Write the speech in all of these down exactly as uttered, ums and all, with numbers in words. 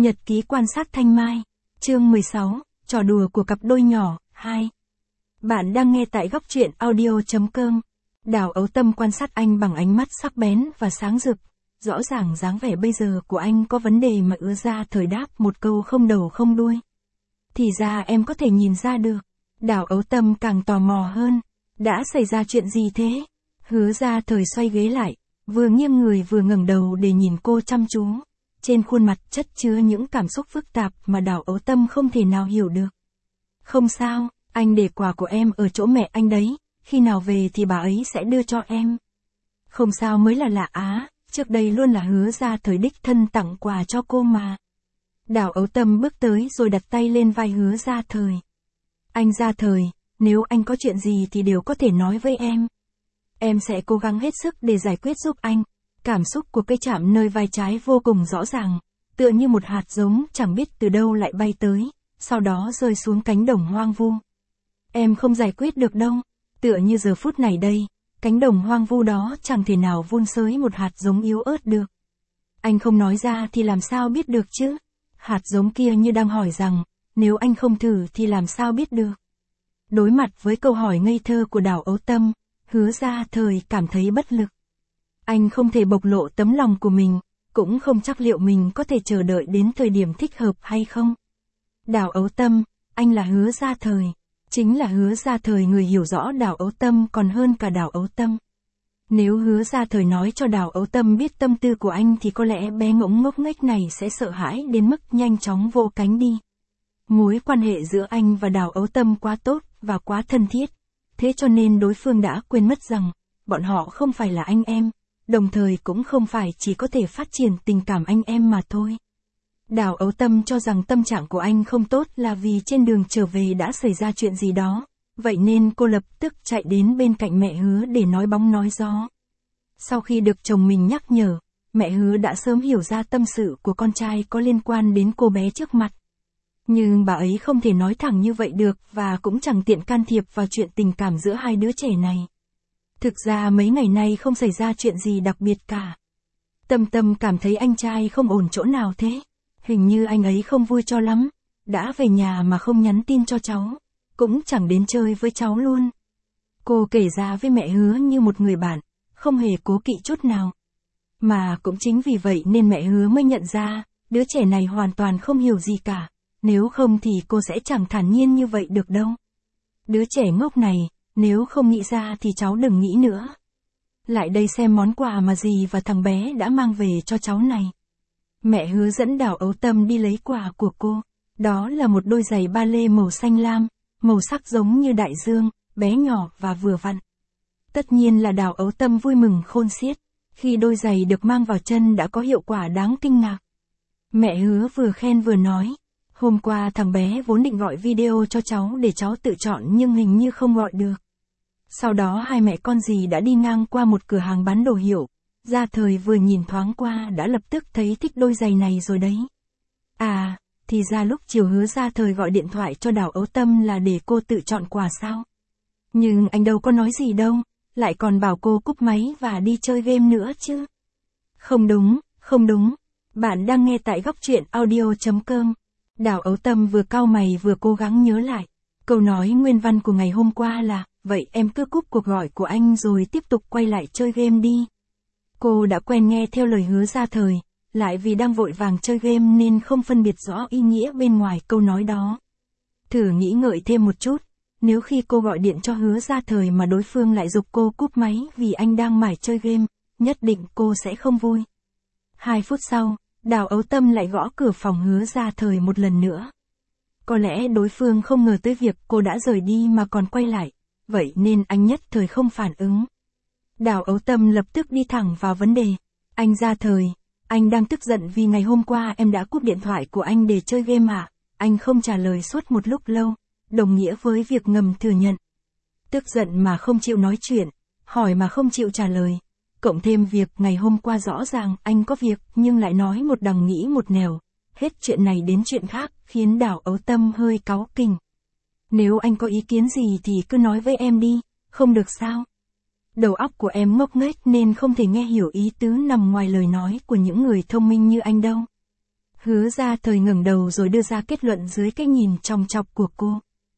Nhật ký quan sát Thanh Mai. Chương mười sáu, trò đùa của cặp đôi nhỏ, hai. Bạn đang nghe tại góc truyện audio chấm com. Đào Ấu Tâm quan sát anh bằng ánh mắt sắc bén và sáng rực. Rõ ràng dáng vẻ bây giờ của anh có vấn đề mà ứa ra thời đáp một câu không đầu không đuôi. Thì ra em có thể nhìn ra được. Đào Ấu Tâm càng tò mò hơn. Đã xảy ra chuyện gì thế? Hứa ra thời xoay ghế lại, vừa nghiêng người vừa ngẩng đầu để nhìn cô chăm chú. Trên khuôn mặt chất chứa những cảm xúc phức tạp mà Đào Ấu Tâm không thể nào hiểu được. Không sao, anh để quà của em ở chỗ mẹ anh đấy, khi nào về thì bà ấy sẽ đưa cho em. Không sao mới là lạ á, trước đây luôn là Hứa ra thời đích thân tặng quà cho cô mà. Đào Ấu Tâm bước tới rồi đặt tay lên vai Hứa ra thời. Anh ra thời, nếu anh có chuyện gì thì đều có thể nói với em. Em sẽ cố gắng hết sức để giải quyết giúp anh. Cảm xúc của cây chạm nơi vai trái vô cùng rõ ràng, tựa như một hạt giống chẳng biết từ đâu lại bay tới, sau đó rơi xuống cánh đồng hoang vu. Em không giải quyết được đâu, tựa như giờ phút này đây, cánh đồng hoang vu đó chẳng thể nào vun sới một hạt giống yếu ớt được. Anh không nói ra thì làm sao biết được chứ? Hạt giống kia như đang hỏi rằng, nếu anh không thử thì làm sao biết được? Đối mặt với câu hỏi ngây thơ của Đào Ấu Tâm, Hứa ra thời cảm thấy bất lực. Anh không thể bộc lộ tấm lòng của mình, cũng không chắc liệu mình có thể chờ đợi đến thời điểm thích hợp hay không. Đào Ấu Tâm, anh là Hứa ra thời. Chính là Hứa ra thời người hiểu rõ Đào Ấu Tâm còn hơn cả Đào Ấu Tâm. Nếu Hứa ra thời nói cho Đào Ấu Tâm biết tâm tư của anh thì có lẽ bé ngỗng ngốc nghếch này sẽ sợ hãi đến mức nhanh chóng vô cánh đi. Mối quan hệ giữa anh và Đào Ấu Tâm quá tốt và quá thân thiết. Thế cho nên đối phương đã quên mất rằng, bọn họ không phải là anh em. Đồng thời cũng không phải chỉ có thể phát triển tình cảm anh em mà thôi. Đào Ấu Tâm cho rằng tâm trạng của anh không tốt là vì trên đường trở về đã xảy ra chuyện gì đó, vậy nên cô lập tức chạy đến bên cạnh mẹ Hứa để nói bóng nói gió. Sau khi được chồng mình nhắc nhở, mẹ Hứa đã sớm hiểu ra tâm sự của con trai có liên quan đến cô bé trước mặt. Nhưng bà ấy không thể nói thẳng như vậy được và cũng chẳng tiện can thiệp vào chuyện tình cảm giữa hai đứa trẻ này. Thực ra mấy ngày nay không xảy ra chuyện gì đặc biệt cả. Tâm Tâm cảm thấy anh trai không ổn chỗ nào thế. Hình như anh ấy không vui cho lắm. Đã về nhà mà không nhắn tin cho cháu. Cũng chẳng đến chơi với cháu luôn. Cô kể ra với mẹ Hứa như một người bạn. Không hề cố kỵ chút nào. Mà cũng chính vì vậy nên mẹ Hứa mới nhận ra. Đứa trẻ này hoàn toàn không hiểu gì cả. Nếu không thì cô sẽ chẳng thản nhiên như vậy được đâu. Đứa trẻ ngốc này. Nếu không nghĩ ra thì cháu đừng nghĩ nữa. Lại đây xem món quà mà dì và thằng bé đã mang về cho cháu này. Mẹ Hứa dẫn Đào Ấu Tâm đi lấy quà của cô. Đó là một đôi giày ba lê màu xanh lam, màu sắc giống như đại dương, bé nhỏ và vừa vặn. Tất nhiên là Đào Ấu Tâm vui mừng khôn xiết, khi đôi giày được mang vào chân đã có hiệu quả đáng kinh ngạc. Mẹ Hứa vừa khen vừa nói. Hôm qua thằng bé vốn định gọi video cho cháu để cháu tự chọn nhưng hình như không gọi được. Sau đó hai mẹ con dì đã đi ngang qua một cửa hàng bán đồ hiệu. Ra thời vừa nhìn thoáng qua đã lập tức thấy thích đôi giày này rồi đấy. À, thì ra lúc chiều Hứa ra thời gọi điện thoại cho Đào Ấu Tâm là để cô tự chọn quà sao. Nhưng anh đâu có nói gì đâu, lại còn bảo cô cúp máy và đi chơi game nữa chứ. Không đúng, không đúng. Bạn đang nghe tại góc truyện audio chấm com. Đào Ấu Tâm vừa cau mày vừa cố gắng nhớ lại. Câu nói nguyên văn của ngày hôm qua là, vậy em cứ cúp cuộc gọi của anh rồi tiếp tục quay lại chơi game đi. Cô đã quen nghe theo lời Hứa ra thời, lại vì đang vội vàng chơi game nên không phân biệt rõ ý nghĩa bên ngoài câu nói đó. Thử nghĩ ngợi thêm một chút, nếu khi cô gọi điện cho Hứa ra thời mà đối phương lại giục cô cúp máy vì anh đang mải chơi game, nhất định cô sẽ không vui. Hai phút sau, Đào Ấu Tâm lại gõ cửa phòng Hứa ra thời một lần nữa. Có lẽ đối phương không ngờ tới việc cô đã rời đi mà còn quay lại, vậy nên anh nhất thời không phản ứng. Đào Ấu Tâm lập tức đi thẳng vào vấn đề. Anh ra thời, anh đang tức giận vì ngày hôm qua em đã cúp điện thoại của anh để chơi game à? Anh không trả lời suốt một lúc lâu, đồng nghĩa với việc ngầm thừa nhận. Tức giận mà không chịu nói chuyện, hỏi mà không chịu trả lời. Cộng thêm việc ngày hôm qua rõ ràng anh có việc nhưng lại nói một đằng nghĩ một nẻo. Hết chuyện này đến chuyện khác khiến Đào Ấu Tâm hơi cáu kỉnh. Nếu anh có ý kiến gì thì cứ nói với em đi, không được sao? Đầu óc của em ngốc nghếch nên không thể nghe hiểu ý tứ nằm ngoài lời nói của những người thông minh như anh đâu. Hứa Gia Thời ngẩng đầu rồi đưa ra kết luận dưới cái nhìn chòng chọc của cô.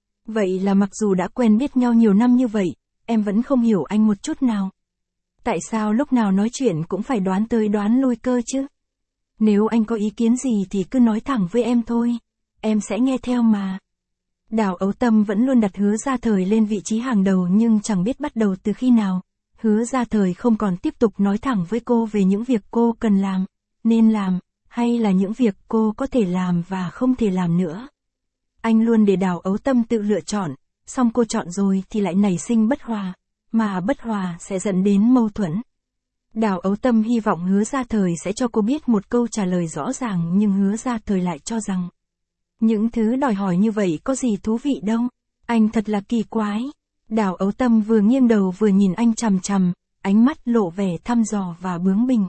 Vậy là mặc dù đã quen biết nhau nhiều năm như vậy, em vẫn không hiểu anh một chút nào. Tại sao lúc nào nói chuyện cũng phải đoán tới đoán lui cơ chứ? Nếu anh có ý kiến gì thì cứ nói thẳng với em thôi. Em sẽ nghe theo mà. Đào Ấu Tâm vẫn luôn đặt Hứa Gia Thời lên vị trí hàng đầu nhưng chẳng biết bắt đầu từ khi nào. Hứa Gia Thời không còn tiếp tục nói thẳng với cô về những việc cô cần làm, nên làm, hay là những việc cô có thể làm và không thể làm nữa. Anh luôn để Đào Ấu Tâm tự lựa chọn, xong cô chọn rồi thì lại nảy sinh bất hòa, mà bất hòa sẽ dẫn đến mâu thuẫn. Đào Ấu Tâm hy vọng Hứa Gia Thời sẽ cho cô biết một câu trả lời rõ ràng nhưng Hứa Gia Thời lại cho rằng những thứ đòi hỏi như vậy có gì thú vị đâu, anh thật là kỳ quái. Đào Ấu Tâm vừa nghiêng đầu vừa nhìn anh chằm chằm, ánh mắt lộ vẻ thăm dò và bướng bỉnh.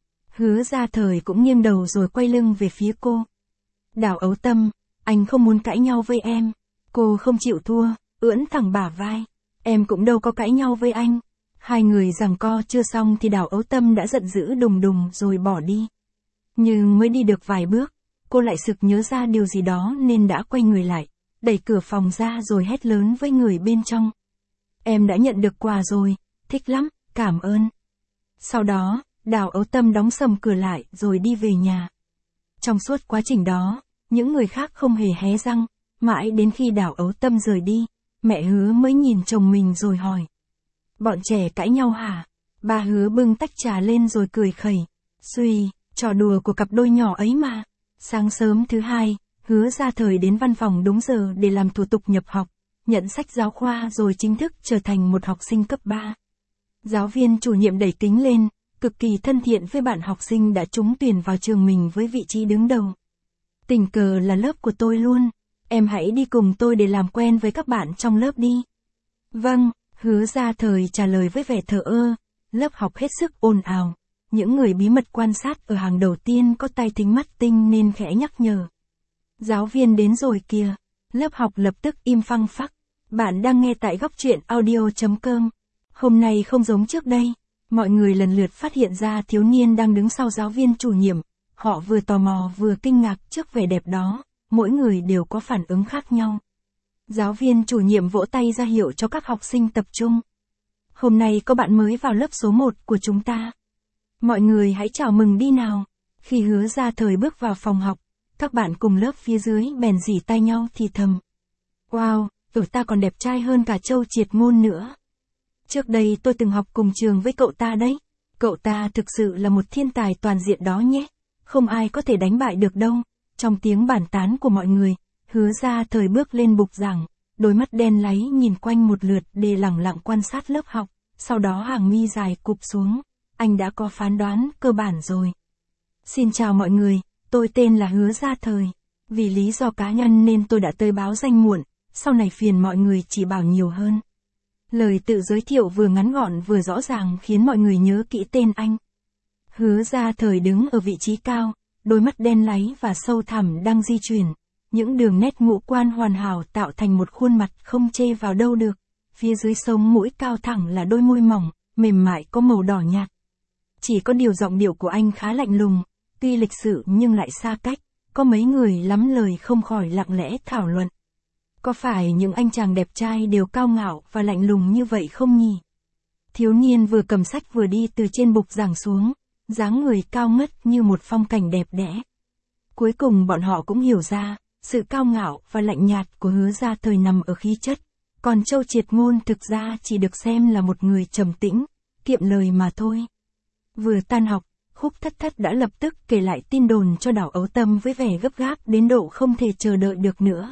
Hứa Gia Thời cũng nghiêng đầu rồi quay lưng về phía cô. Đào Ấu Tâm, anh không muốn cãi nhau với em. Cô không chịu thua, ưỡn thẳng bả vai. Em cũng đâu có cãi nhau với anh. Hai người giằng co chưa xong thì Đào Ấu Tâm đã giận dữ đùng đùng rồi bỏ đi. Nhưng mới đi được vài bước, cô lại sực nhớ ra điều gì đó nên đã quay người lại, đẩy cửa phòng ra rồi hét lớn với người bên trong. Em đã nhận được quà rồi, thích lắm, cảm ơn. Sau đó, Đào Ấu Tâm đóng sầm cửa lại rồi đi về nhà. Trong suốt quá trình đó, những người khác không hề hé răng, mãi đến khi Đào Ấu Tâm rời đi, mẹ Hứa mới nhìn chồng mình rồi hỏi. Bọn trẻ cãi nhau hả? Bà Hứa bưng tách trà lên rồi cười khẩy. Suy, trò đùa của cặp đôi nhỏ ấy mà. Sáng sớm thứ hai, Hứa Gia Thời đến văn phòng đúng giờ để làm thủ tục nhập học, nhận sách giáo khoa rồi chính thức trở thành một học sinh cấp ba. Giáo viên chủ nhiệm đẩy kính lên, cực kỳ thân thiện với bạn học sinh đã trúng tuyển vào trường mình với vị trí đứng đầu. Tình cờ là lớp của tôi luôn, em hãy đi cùng tôi để làm quen với các bạn trong lớp đi. Vâng, Hứa Gia Thời trả lời với vẻ thờ ơ. Lớp học hết sức ồn ào, những người bí mật quan sát ở hàng đầu tiên có tai thính mắt tinh nên khẽ nhắc nhở. Giáo viên đến rồi kìa. Lớp học lập tức im phăng phắc. Bạn đang nghe tại góc truyện audio chấm com. Hôm nay không giống trước đây. Mọi người lần lượt phát hiện ra thiếu niên đang đứng sau giáo viên chủ nhiệm. Họ vừa tò mò vừa kinh ngạc trước vẻ đẹp đó. Mỗi người đều có phản ứng khác nhau. Giáo viên chủ nhiệm vỗ tay ra hiệu cho các học sinh tập trung. Hôm nay có bạn mới vào lớp số một của chúng ta. Mọi người hãy chào mừng đi nào. Khi Hứa Gia Thời bước vào phòng học, các bạn cùng lớp phía dưới bèn rỉ tai nhau thì thầm. Wow, ở ta còn đẹp trai hơn cả Châu Triệt Ngôn nữa. Trước đây tôi từng học cùng trường với cậu ta đấy. Cậu ta thực sự là một thiên tài toàn diện đó nhé. Không ai có thể đánh bại được đâu. Trong tiếng bàn tán của mọi người, Hứa Gia Thời bước lên bục giảng, đôi mắt đen láy nhìn quanh một lượt để lẳng lặng quan sát lớp học, sau đó hàng mi dài cụp xuống. Anh đã có phán đoán cơ bản rồi. Xin chào mọi người, tôi tên là Hứa Gia Thời. Vì lý do cá nhân nên tôi đã tới báo danh muộn, sau này phiền mọi người chỉ bảo nhiều hơn. Lời tự giới thiệu vừa ngắn gọn vừa rõ ràng khiến mọi người nhớ kỹ tên anh. Hứa Gia Thời đứng ở vị trí cao, đôi mắt đen láy và sâu thẳm đang di chuyển. Những đường nét ngũ quan hoàn hảo tạo thành một khuôn mặt không chê vào đâu được. Phía dưới sống mũi cao thẳng là đôi môi mỏng, mềm mại có màu đỏ nhạt. Chỉ có điều giọng điệu của anh khá lạnh lùng, tuy lịch sự nhưng lại xa cách. Có mấy người lắm lời không khỏi lặng lẽ thảo luận. Có phải những anh chàng đẹp trai đều cao ngạo và lạnh lùng như vậy không nhỉ? Thiếu niên vừa cầm sách vừa đi từ trên bục giảng xuống, dáng người cao ngất như một phong cảnh đẹp đẽ. Cuối cùng bọn họ cũng hiểu ra, sự cao ngạo và lạnh nhạt của Hứa Gia Thời nằm ở khí chất, còn Châu Triệt Ngôn thực ra chỉ được xem là một người trầm tĩnh, kiệm lời mà thôi. Vừa tan học, Khúc Thất Thất đã lập tức kể lại tin đồn cho Đào Ấu Tâm với vẻ gấp gáp đến độ không thể chờ đợi được nữa.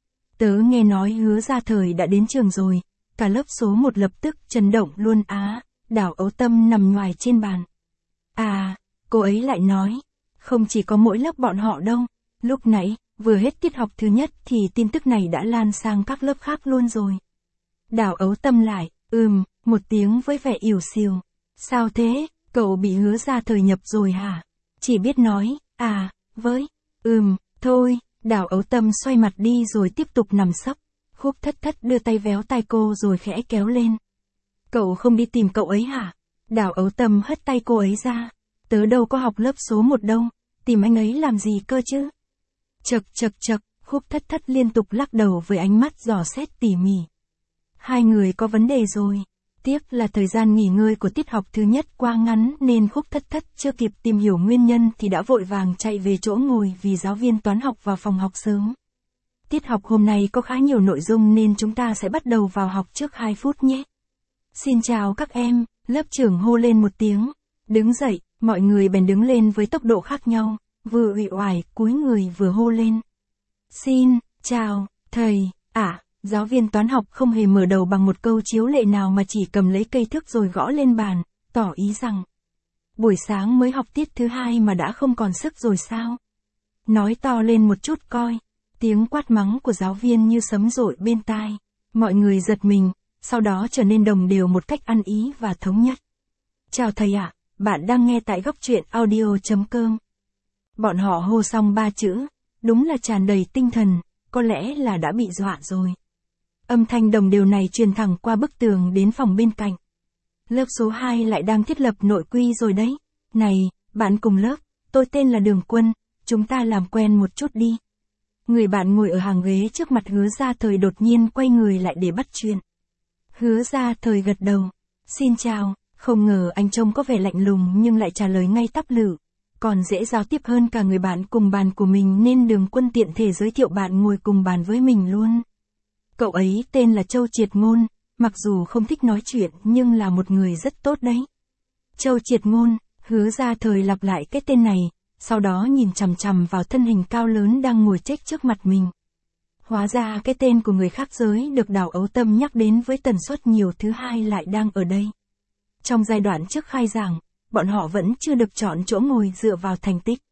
Tớ nghe nói Hứa Gia Thời đã đến trường rồi, cả lớp số một lập tức chấn động luôn á. Đào Ấu Tâm nằm nhoài trên bàn. À, cô ấy lại nói, không chỉ có mỗi lớp bọn họ đâu, lúc nãy, vừa hết tiết học thứ nhất thì tin tức này đã lan sang các lớp khác luôn rồi. Đào Ấu Tâm lại, ừm, một tiếng với vẻ ỉu xìu. Sao thế, cậu bị Hứa Gia Thời nhập rồi hả? Chỉ biết nói, à, với, ừm, thôi. Đào Ấu Tâm xoay mặt đi rồi tiếp tục nằm sấp. Khúc Thất Thất đưa tay véo tai cô rồi khẽ kéo lên. Cậu không đi tìm cậu ấy hả? Đào Ấu Tâm hất tay cô ấy ra. Tớ đâu có học lớp số một đâu, tìm anh ấy làm gì cơ chứ? Chật chật chật, Khúc Thất Thất liên tục lắc đầu với ánh mắt dò xét tỉ mỉ. Hai người có vấn đề rồi. Tiếc là thời gian nghỉ ngơi của tiết học thứ nhất quá ngắn nên Khúc Thất Thất chưa kịp tìm hiểu nguyên nhân thì đã vội vàng chạy về chỗ ngồi vì giáo viên toán học vào phòng học sớm. Tiết học hôm nay có khá nhiều nội dung nên chúng ta sẽ bắt đầu vào học trước hai phút nhé. Xin chào các em, lớp trưởng hô lên một tiếng. Đứng dậy, mọi người bèn đứng lên với tốc độ khác nhau, vừa uể oải cúi người vừa hô lên. Xin, chào, thầy, à, giáo viên toán học không hề mở đầu bằng một câu chiếu lệ nào mà chỉ cầm lấy cây thước rồi gõ lên bàn, tỏ ý rằng buổi sáng mới học tiết thứ hai mà đã không còn sức rồi sao? Nói to lên một chút coi. Tiếng quát mắng của giáo viên như sấm dội bên tai. Mọi người giật mình, sau đó trở nên đồng đều một cách ăn ý và thống nhất. Chào thầy ạ, bạn đang nghe tại góc truyện audio chấm com. Bọn họ hô xong ba chữ, đúng là tràn đầy tinh thần, có lẽ là đã bị dọa rồi. Âm thanh đồng đều này truyền thẳng qua bức tường đến phòng bên cạnh. Lớp số hai lại đang thiết lập nội quy rồi đấy. Này, bạn cùng lớp, tôi tên là Đường Quân, chúng ta làm quen một chút đi. Người bạn ngồi ở hàng ghế trước mặt Hứa Gia Thời đột nhiên quay người lại để bắt chuyện. Hứa Gia Thời gật đầu. Xin chào, không ngờ anh trông có vẻ lạnh lùng nhưng lại trả lời ngay tắp lự. Còn dễ giao tiếp hơn cả người bạn cùng bàn của mình nên Đường Quân tiện thể giới thiệu bạn ngồi cùng bàn với mình luôn. Cậu ấy tên là Châu Triệt Ngôn, mặc dù không thích nói chuyện nhưng là một người rất tốt đấy. Châu Triệt Ngôn, Hứa Gia Thời lặp lại cái tên này, sau đó nhìn chằm chằm vào thân hình cao lớn đang ngồi chếch trước mặt mình. Hóa ra cái tên của người khác giới được Đào Ấu Tâm nhắc đến với tần suất nhiều thứ hai lại đang ở đây. Trong giai đoạn trước khai giảng, bọn họ vẫn chưa được chọn chỗ ngồi dựa vào thành tích.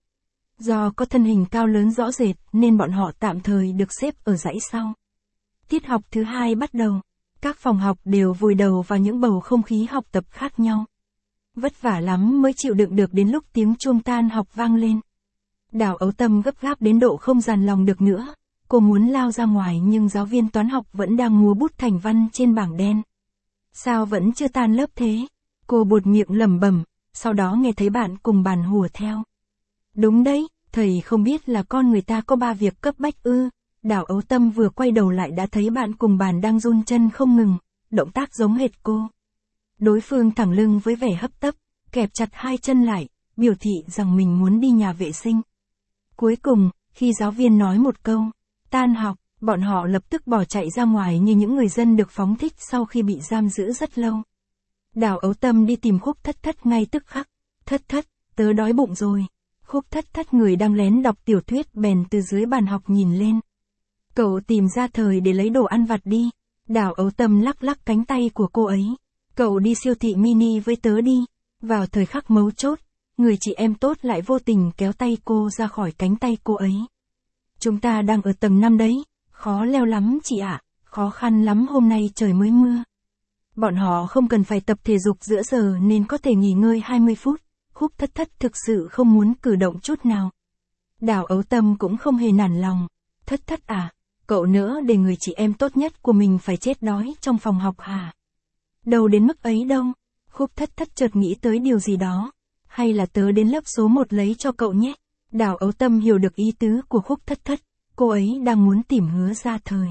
Do có thân hình cao lớn rõ rệt nên bọn họ tạm thời được xếp ở dãy sau. Tiết học thứ hai bắt đầu, các phòng học đều vùi đầu vào những bầu không khí học tập khác nhau. Vất vả lắm mới chịu đựng được đến lúc tiếng chuông tan học vang lên. Đào Ấu Tâm gấp gáp đến độ không dằn lòng được nữa. Cô muốn lao ra ngoài nhưng giáo viên toán học vẫn đang múa bút thành văn trên bảng đen. Sao vẫn chưa tan lớp thế? Cô buột miệng lẩm bẩm, sau đó nghe thấy bạn cùng bàn hùa theo. Đúng đấy, thầy không biết là con người ta có ba việc cấp bách ư. Đào Ấu Tâm vừa quay đầu lại đã thấy bạn cùng bàn đang run chân không ngừng, động tác giống hệt cô. Đối phương thẳng lưng với vẻ hấp tấp, kẹp chặt hai chân lại, biểu thị rằng mình muốn đi nhà vệ sinh. Cuối cùng, khi giáo viên nói một câu, tan học, bọn họ lập tức bỏ chạy ra ngoài như những người dân được phóng thích sau khi bị giam giữ rất lâu. Đào Ấu Tâm đi tìm Khúc Thất Thất ngay tức khắc. Thất Thất, tớ đói bụng rồi. Khúc Thất Thất người đang lén đọc tiểu thuyết bèn từ dưới bàn học nhìn lên. Cậu tìm Gia Thời để lấy đồ ăn vặt đi. Đào Ấu Tâm lắc lắc cánh tay của cô ấy. Cậu đi siêu thị mini với tớ đi. Vào thời khắc mấu chốt, người chị em tốt lại vô tình kéo tay cô ra khỏi cánh tay cô ấy. Chúng ta đang ở tầng năm đấy, khó leo lắm chị ạ, khó khăn lắm hôm nay trời mới mưa. Bọn họ không cần phải tập thể dục giữa giờ nên có thể nghỉ ngơi hai mươi phút, Khúc Thất Thất thực sự không muốn cử động chút nào. Đào Ấu Tâm cũng không hề nản lòng. Thất Thất à, cậu nữa để người chị em tốt nhất của mình phải chết đói trong phòng học hả? Đâu đến mức ấy đâu. Khúc Thất Thất chợt nghĩ tới điều gì đó. Hay là tớ đến lớp số một lấy cho cậu nhé. Đào Ấu Tâm hiểu được ý tứ của Khúc Thất Thất. Cô ấy đang muốn tìm Hứa Gia Thời.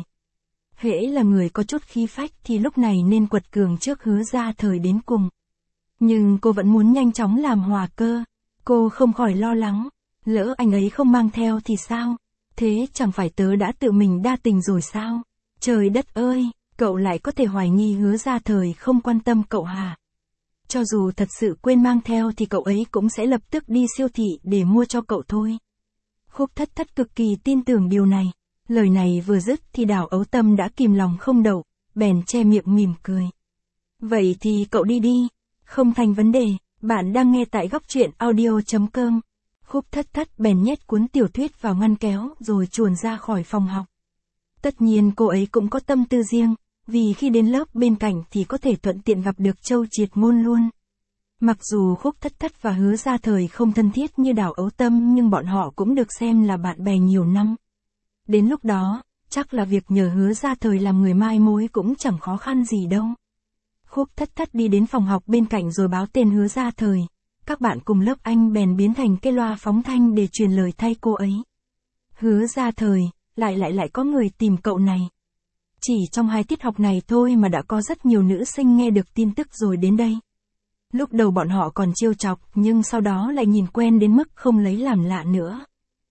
Hễ là người có chút khí phách thì lúc này nên quật cường trước Hứa Gia Thời đến cùng. Nhưng cô vẫn muốn nhanh chóng làm hòa cơ. Cô không khỏi lo lắng. Lỡ anh ấy không mang theo thì sao? Thế chẳng phải tớ đã tự mình đa tình rồi sao? Trời đất ơi, cậu lại có thể hoài nghi Hứa Gia Thời không quan tâm cậu hả? Cho dù thật sự quên mang theo thì cậu ấy cũng sẽ lập tức đi siêu thị để mua cho cậu thôi. Khúc Thất Thất cực kỳ tin tưởng điều này. Lời này vừa dứt thì Đào Ấu Tâm đã kìm lòng không đậu, bèn che miệng mỉm cười. Vậy thì cậu đi đi, không thành vấn đề, bạn đang nghe tại góc truyện audio chấm com. Khúc Thất Thất bèn nhét cuốn tiểu thuyết vào ngăn kéo rồi chuồn ra khỏi phòng học. Tất nhiên cô ấy cũng có tâm tư riêng, vì khi đến lớp bên cạnh thì có thể thuận tiện gặp được Châu Triệt Ngôn luôn. Mặc dù Khúc Thất Thất và Hứa Gia Thời không thân thiết như Đào Ấu Tâm nhưng bọn họ cũng được xem là bạn bè nhiều năm. Đến lúc đó, chắc là việc nhờ Hứa Gia Thời làm người mai mối cũng chẳng khó khăn gì đâu. Khúc Thất Thất đi đến phòng học bên cạnh rồi báo tên Hứa Gia Thời. các bạn cùng lớp anh bèn biến thành cái loa phóng thanh để truyền lời thay cô ấy. Hứa Gia Thời, lại lại lại có người tìm cậu này. Chỉ trong hai tiết học này thôi mà đã có rất nhiều nữ sinh nghe được tin tức rồi đến đây. Lúc đầu bọn họ còn trêu chọc, nhưng sau đó lại nhìn quen đến mức không lấy làm lạ nữa.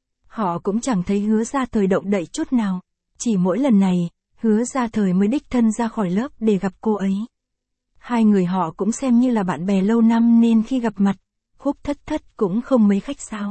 Họ cũng chẳng thấy Hứa Gia Thời động đậy chút nào. Chỉ mỗi lần này, Hứa Gia Thời mới đích thân ra khỏi lớp để gặp cô ấy. Hai người họ cũng xem như là bạn bè lâu năm nên khi gặp mặt, Khúc Thất Thất cũng không mấy khách sáo.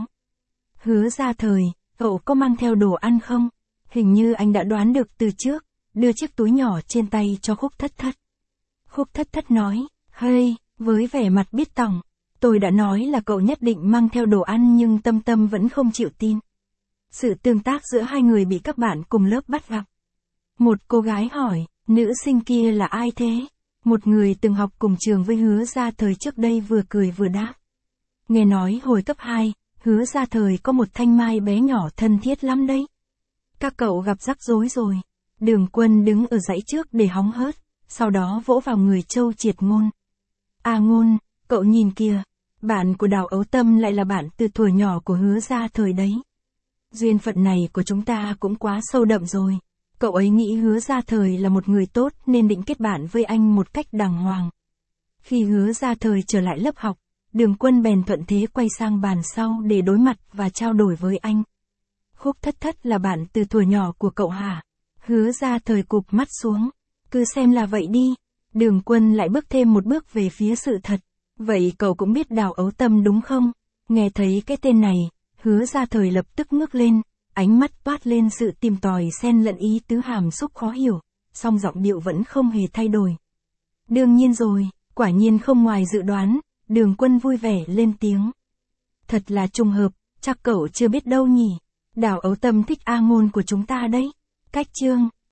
Hứa Gia Thời, cậu có mang theo đồ ăn không? Hình như anh đã đoán được từ trước, đưa chiếc túi nhỏ trên tay cho Khúc Thất Thất. Khúc Thất Thất nói, hey, với vẻ mặt biết tỏng, tôi đã nói là cậu nhất định mang theo đồ ăn nhưng Tâm Tâm vẫn không chịu tin. Sự tương tác giữa hai người bị các bạn cùng lớp bắt gặp. Một cô gái hỏi, nữ sinh kia là ai thế? Một người từng học cùng trường với Hứa Gia Thời trước đây vừa cười vừa đáp. Nghe nói hồi cấp hai, Hứa Gia Thời có một thanh mai bé nhỏ thân thiết lắm đấy. Các cậu gặp rắc rối rồi. Đường Quân đứng ở dãy trước để hóng hớt, sau đó vỗ vào người Châu Triệt Ngôn. À Ngôn, cậu nhìn kìa, bạn của Đào Ấu Tâm lại là bạn từ thuở nhỏ của Hứa Gia Thời đấy. Duyên phận này của chúng ta cũng quá sâu đậm rồi. Cậu ấy nghĩ Hứa Gia Thời là một người tốt nên định kết bạn với anh một cách đàng hoàng. Khi Hứa Gia Thời trở lại lớp học, Đường Quân bèn thuận thế quay sang bàn sau để đối mặt và trao đổi với anh. Khúc Thất Thất là bạn từ thuở nhỏ của cậu hả? Hứa Gia Thời cụp mắt xuống. Cứ xem là vậy đi. Đường Quân lại bước thêm một bước về phía sự thật. Vậy cậu cũng biết Đào Ấu Tâm đúng không? Nghe thấy cái tên này, Hứa Gia Thời lập tức ngước lên, ánh mắt toát lên sự tìm tòi xen lẫn ý tứ hàm xúc khó hiểu, song giọng điệu vẫn không hề thay đổi. Đương nhiên rồi, quả nhiên không ngoài dự đoán, Đường Quân vui vẻ lên tiếng. Thật là trùng hợp, chắc cậu chưa biết đâu nhỉ. Đào Ấu Tâm thích A Ngôn của chúng ta đấy. Cách chương